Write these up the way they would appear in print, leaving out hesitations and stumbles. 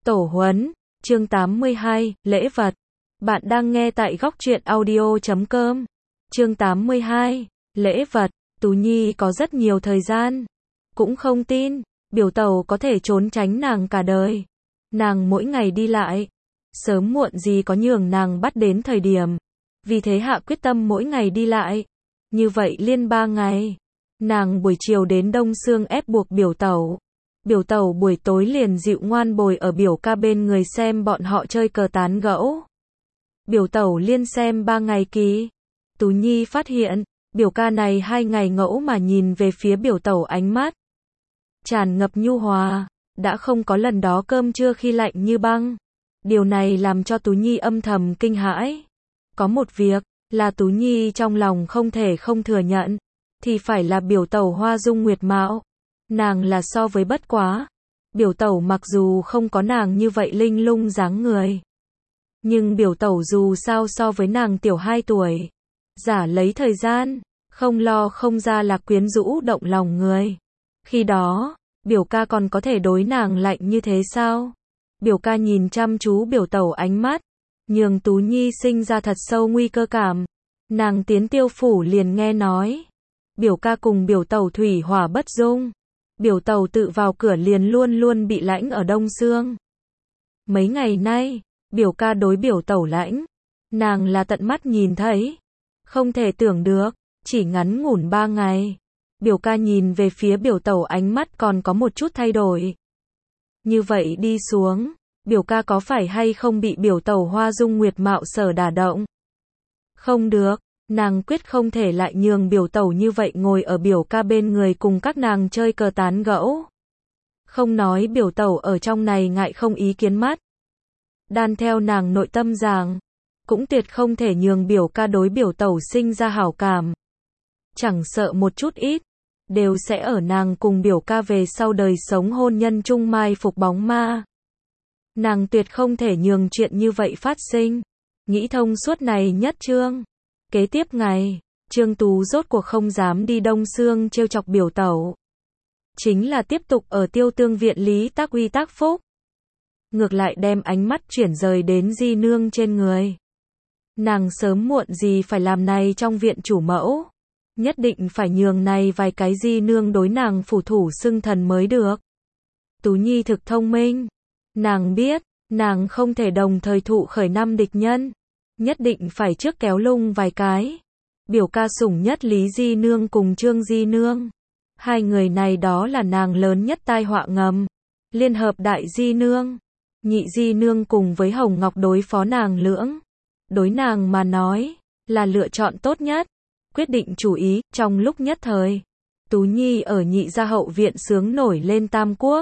Tổ huấn, chương 82, lễ vật. Bạn đang nghe tại góc truyện audio.com. Chương 82, lễ vật. Tú Nhi có rất nhiều thời gian. Cũng không tin, biểu tẩu có thể trốn tránh nàng cả đời. Nàng mỗi ngày đi lại. Sớm muộn gì có nhường nàng bắt đến thời điểm. Vì thế hạ quyết tâm mỗi ngày đi lại. Như vậy liên 3 ngày. Nàng buổi chiều đến Đông Sương ép buộc biểu tẩu. Biểu tẩu buổi tối liền dịu ngoan bồi ở biểu ca bên người xem bọn họ chơi cờ tán gẫu. Biểu tẩu liên xem 3 ngày ký. Tú Nhi phát hiện, biểu ca này 2 ngày ngẫu mà nhìn về phía biểu tẩu ánh mắt tràn ngập nhu hòa, đã không có lần đó cơm trưa khi lạnh như băng. Điều này làm cho Tú Nhi âm thầm kinh hãi. Có một việc, là Tú Nhi trong lòng không thể không thừa nhận, thì phải là biểu tẩu hoa dung nguyệt mạo. Nàng là so với bất quá. Biểu tẩu mặc dù không có nàng như vậy linh lung dáng người. Nhưng biểu tẩu dù sao so với nàng tiểu 2 tuổi. Giả lấy thời gian, không lo không ra là quyến rũ động lòng người. Khi đó, biểu ca còn có thể đối nàng lạnh như thế sao? Biểu ca nhìn chăm chú biểu tẩu ánh mắt, nhường Tú Nhi sinh ra thật sâu nguy cơ cảm. Nàng tiến Tiêu phủ liền nghe nói, biểu ca cùng biểu tẩu thủy hỏa bất dung. Biểu tẩu tự vào cửa liền luôn luôn bị lãnh ở Đông Sương. Mấy ngày nay, biểu ca đối biểu tẩu lãnh, nàng là tận mắt nhìn thấy. Không thể tưởng được, chỉ ngắn ngủn 3 ngày. Biểu ca nhìn về phía biểu tẩu ánh mắt còn có một chút thay đổi. Như vậy đi xuống, biểu ca có phải hay không bị biểu tẩu hoa dung nguyệt mạo sở đả động? Không được. Nàng quyết không thể lại nhường biểu tẩu như vậy ngồi ở biểu ca bên người cùng các nàng chơi cờ tán gẫu. Không nói biểu tẩu ở trong này ngại không ý kiến mắt. Đan theo nàng nội tâm rằng, cũng tuyệt không thể nhường biểu ca đối biểu tẩu sinh ra hảo cảm. Chẳng sợ một chút ít, đều sẽ ở nàng cùng biểu ca về sau đời sống hôn nhân chung mai phục bóng ma. Nàng tuyệt không thể nhường chuyện như vậy phát sinh. Nghĩ thông suốt này nhất chương. Kế tiếp ngày, Trương Tú rốt cuộc không dám đi Đông Sương trêu chọc biểu tẩu. Chính là tiếp tục ở Tiêu Tương viện Lý Tác Uy tác phúc. Ngược lại đem ánh mắt chuyển rời đến Di Nương trên người. Nàng sớm muộn gì phải làm này trong viện chủ mẫu. Nhất định phải nhường này vài cái Di Nương đối nàng phủ thủ xưng thần mới được. Tú Nhi thực thông minh. Nàng biết, nàng không thể đồng thời thụ khởi 5 địch nhân. Nhất định phải trước kéo lung vài cái. Biểu ca sủng nhất Lý Di Nương cùng Trương Di Nương. 2 người này đó là nàng lớn nhất tai họa ngầm. Liên hợp Đại Di Nương, Nhị Di Nương cùng với Hồng Ngọc đối phó nàng lưỡng. Đối nàng mà nói, là lựa chọn tốt nhất. Quyết định chủ ý, trong lúc nhất thời. Tú Nhi ở Nhị gia hậu viện sướng nổi lên Tam Quốc.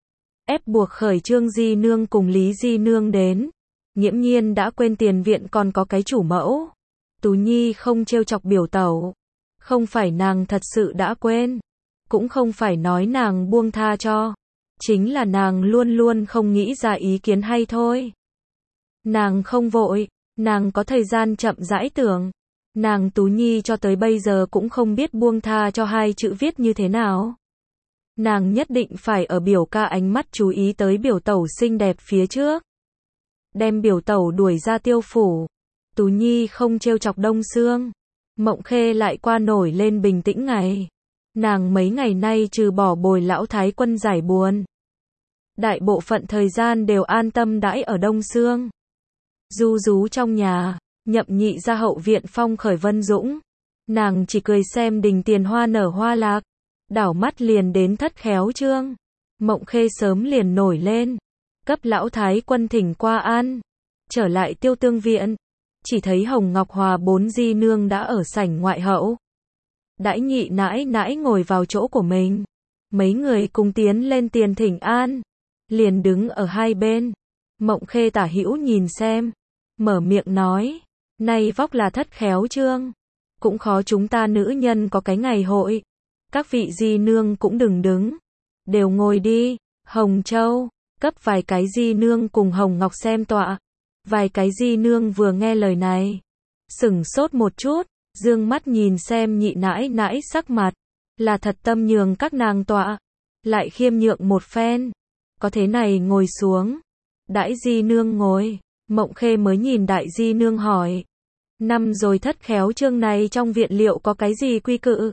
Ép buộc khởi Trương Di Nương cùng Lý Di Nương đến. Nghiễm nhiên đã quên tiền viện còn có cái chủ mẫu. Tú Nhi không trêu chọc biểu tẩu. Không phải nàng thật sự đã quên. Cũng không phải nói nàng buông tha cho. Chính là nàng luôn luôn không nghĩ ra ý kiến hay thôi. Nàng không vội. Nàng có thời gian chậm rãi tưởng. Nàng Tú Nhi cho tới bây giờ cũng không biết buông tha cho 2 chữ viết như thế nào. Nàng nhất định phải ở biểu ca ánh mắt chú ý tới biểu tẩu xinh đẹp phía trước. Đem biểu tẩu đuổi ra Tiêu phủ. Tú Nhi không trêu chọc Đông Sương. Mộng Khê lại qua nổi lên bình tĩnh ngày. Nàng mấy ngày nay trừ bỏ bồi lão thái quân giải buồn. Đại bộ phận thời gian đều an tâm đãi ở Đông Sương. Du rú trong nhà, Nhậm Nhị ra hậu viện phong khởi vân dũng. Nàng chỉ cười xem đình tiền hoa nở hoa lạc. Đảo mắt liền đến Thất Khéo Trương. Mộng Khê sớm liền nổi lên. Cấp lão thái quân thỉnh qua an. Trở lại Tiêu Tương viện. Chỉ thấy Hồng Ngọc Hòa 4 Di Nương đã ở sảnh ngoại hậu. Đãi Nhị nãi nãi ngồi vào chỗ của mình. Mấy người cùng tiến lên tiền thỉnh an. Liền đứng ở hai bên. Mộng Khê tả hữu nhìn xem. Mở miệng nói. Nay vóc là Thất Khéo Trương. Cũng khó chúng ta nữ nhân có cái ngày hội. Các vị Di Nương cũng đừng đứng. Đều ngồi đi. Hồng Châu. Cấp vài cái Di Nương cùng Hồng Ngọc xem tọa. Vài cái Di Nương vừa nghe lời này. Sửng sốt một chút. Dương mắt nhìn xem Nhị nãi nãi sắc mặt. Là thật tâm nhường các nàng tọa. Lại khiêm nhượng một phen. Có thế này ngồi xuống. Đại di nương ngồi, Mộng Khê mới nhìn đại di nương hỏi. Năm rồi thất khéo chương này trong viện liệu có cái gì quy cự?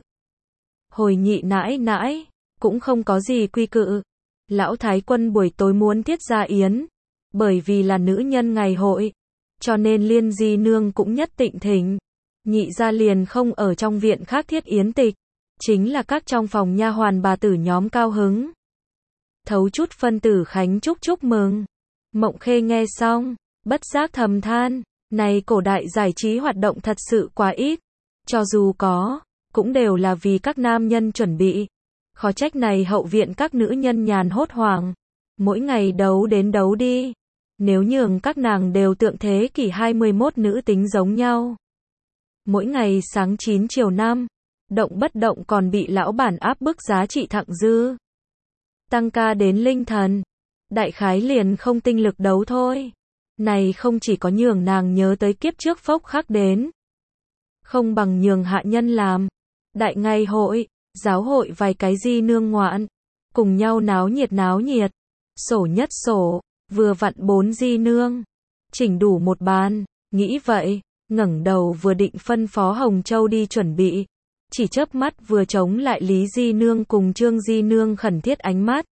Hồi nhị nãi nãi, cũng không có gì quy cự. Lão thái quân buổi tối muốn thiết gia yến, bởi vì là nữ nhân ngày hội, cho nên liên di nương cũng nhất tịnh thỉnh. Nhị gia liền không ở trong viện khác thiết yến tịch, chính là các trong phòng nha hoàn bà tử nhóm cao hứng. Thấu chút phân tử khánh chúc mừng. Mộng Khê nghe xong, bất giác thầm than, này cổ đại giải trí hoạt động thật sự quá ít, cho dù có, cũng đều là vì các nam nhân chuẩn bị. Khó trách này hậu viện các nữ nhân nhàn hốt hoảng, mỗi ngày đấu đến đấu đi. Nếu nhường các nàng đều tượng thế kỷ 21 nữ tính giống nhau. Mỗi ngày sáng 9 chiều 5, động bất động còn bị lão bản áp bức giá trị thặng dư. Tăng ca đến linh thần, đại khái liền không tinh lực đấu thôi. Này không chỉ có nhường nàng nhớ tới kiếp trước phốc khắc đến, không bằng nhường hạ nhân làm. Đại ngày hội, giáo hội vài cái di nương ngoạn, cùng nhau náo nhiệt, sổ nhất sổ, vừa vặn 4 di nương, chỉnh đủ một bàn, nghĩ vậy, ngẩng đầu vừa định phân phó Hồng Châu đi chuẩn bị, chỉ chớp mắt vừa chống lại Lý di nương cùng Trương di nương khẩn thiết ánh mắt.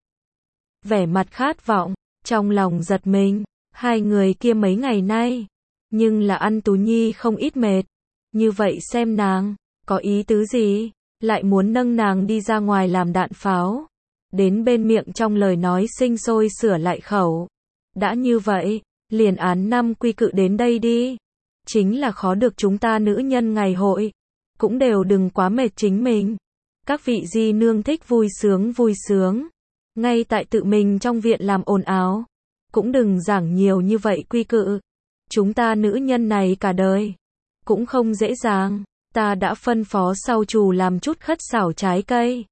Vẻ mặt khát vọng, trong lòng giật mình, hai người kia mấy ngày nay, nhưng là ăn Tú Nhi không ít mệt, như vậy xem nàng, có ý tứ gì, lại muốn nâng nàng đi ra ngoài làm đạn pháo, đến bên miệng trong lời nói sinh sôi sửa lại khẩu. Đã như vậy, liền án 5 quy cự đến đây đi, chính là khó được chúng ta nữ nhân ngày hội, cũng đều đừng quá mệt chính mình. Các vị di nương thích vui sướng, ngay tại tự mình trong viện làm ồn ào, cũng đừng giảng nhiều như vậy quy cự. Chúng ta nữ nhân này cả đời, cũng không dễ dàng, ta đã phân phó sau trù làm chút khất xảo trái cây.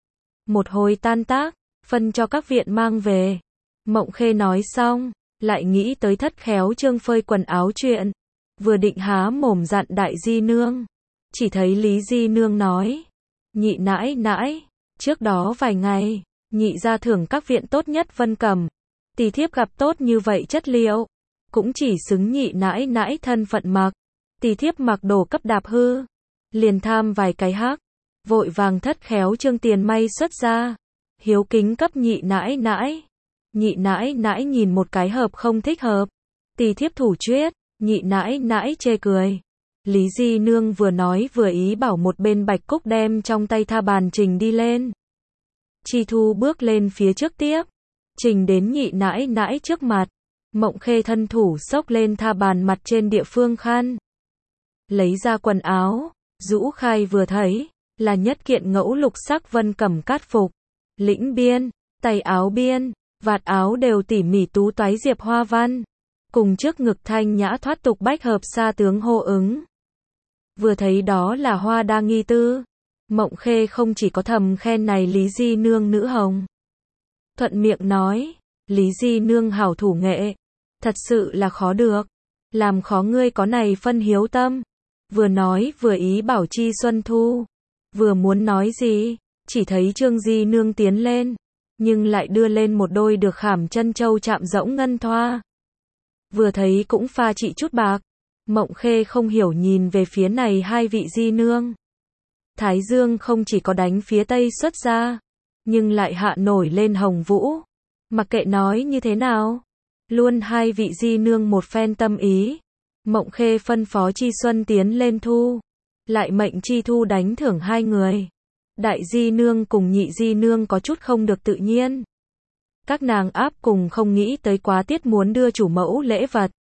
Một hồi tan tác, phân cho các viện mang về. Mộng Khê nói xong, lại nghĩ tới thất khéo chương phơi quần áo chuyện. Vừa định há mồm dặn đại di nương, chỉ thấy Lý di nương nói, nhị nãi nãi, trước đó vài ngày, nhị gia thưởng các viện tốt nhất Vân Cẩm, tỳ thiếp gặp tốt như vậy chất liệu, cũng chỉ xứng nhị nãi nãi thân phận mặc, tỳ thiếp mặc đồ cấp đạp hư, liền tham vài cái hắc, vội vàng thất khéo chương tiền may xuất ra, hiếu kính cấp nhị nãi nãi. Nhị nãi nãi nhìn một cái hợp không thích hợp, tỳ thiếp thủ chuyết, nhị nãi nãi chê cười. Lý di nương vừa nói vừa ý bảo một bên Bạch Cúc đem trong tay tha bàn trình đi lên. Chi Thu bước lên phía trước tiếp, trình đến nhị nãi nãi trước mặt. Mộng Khê thân thủ xốc lên tha bàn mặt trên địa phương khăn, lấy ra quần áo, rũ khai vừa thấy, là nhất kiện ngẫu lục sắc Vân Cẩm cát phục, lĩnh biên, tay áo biên, vạt áo đều tỉ mỉ tú toái diệp hoa văn, cùng trước ngực thanh nhã thoát tục bách hợp sa tướng hô ứng. Vừa thấy đó là hoa đa nghi tư, Mộng Khê không chỉ có thầm khen này Lý di nương nữ hồng, thuận miệng nói, Lý di nương hảo thủ nghệ, thật sự là khó được, làm khó ngươi có này phân hiếu tâm. Vừa nói vừa ý bảo Chi Xuân Thu, vừa muốn nói gì, chỉ thấy Trương di nương tiến lên, nhưng lại đưa lên một đôi được khảm chân châu chạm rỗng ngân thoa. Vừa thấy cũng pha trị chút bạc, Mộng Khê không hiểu nhìn về phía này hai vị di nương. Thái Dương không chỉ có đánh phía tây xuất ra, nhưng lại hạ nổi lên hồng vũ. Mặc kệ nói như thế nào, luôn hai vị di nương một phen tâm ý. Mộng Khê phân phó Chi Xuân tiến lên thu, lại mệnh Chi Thu đánh thưởng hai người. Đại di nương cùng nhị di nương có chút không được tự nhiên. Các nàng áp cùng không nghĩ tới quá tiết muốn đưa chủ mẫu lễ vật.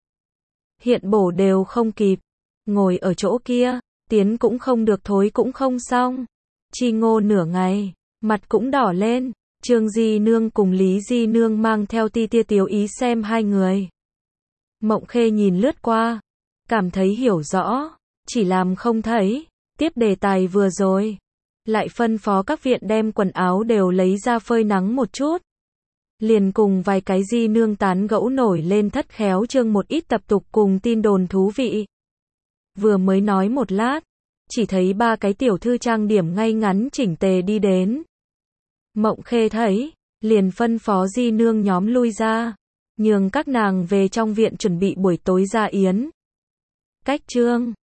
Hiện bổ đều không kịp, ngồi ở chỗ kia, tiến cũng không được thối cũng không xong. Chi Ngô nửa ngày, mặt cũng đỏ lên, Trương di nương cùng Lý di nương mang theo ti tia tiếu ý xem hai người. Mộng Khê nhìn lướt qua, cảm thấy hiểu rõ, chỉ làm không thấy, tiếp đề tài vừa rồi. Lại phân phó các viện đem quần áo đều lấy ra phơi nắng một chút. Liền cùng vài cái di nương tán gẫu nổi lên thất khéo chương một ít tập tục cùng tin đồn thú vị. Vừa mới nói một lát, chỉ thấy ba cái tiểu thư trang điểm ngay ngắn chỉnh tề đi đến. Mộng Khê thấy, liền phân phó di nương nhóm lui ra. nhường các nàng về trong viện chuẩn bị buổi tối gia yến. Cách chương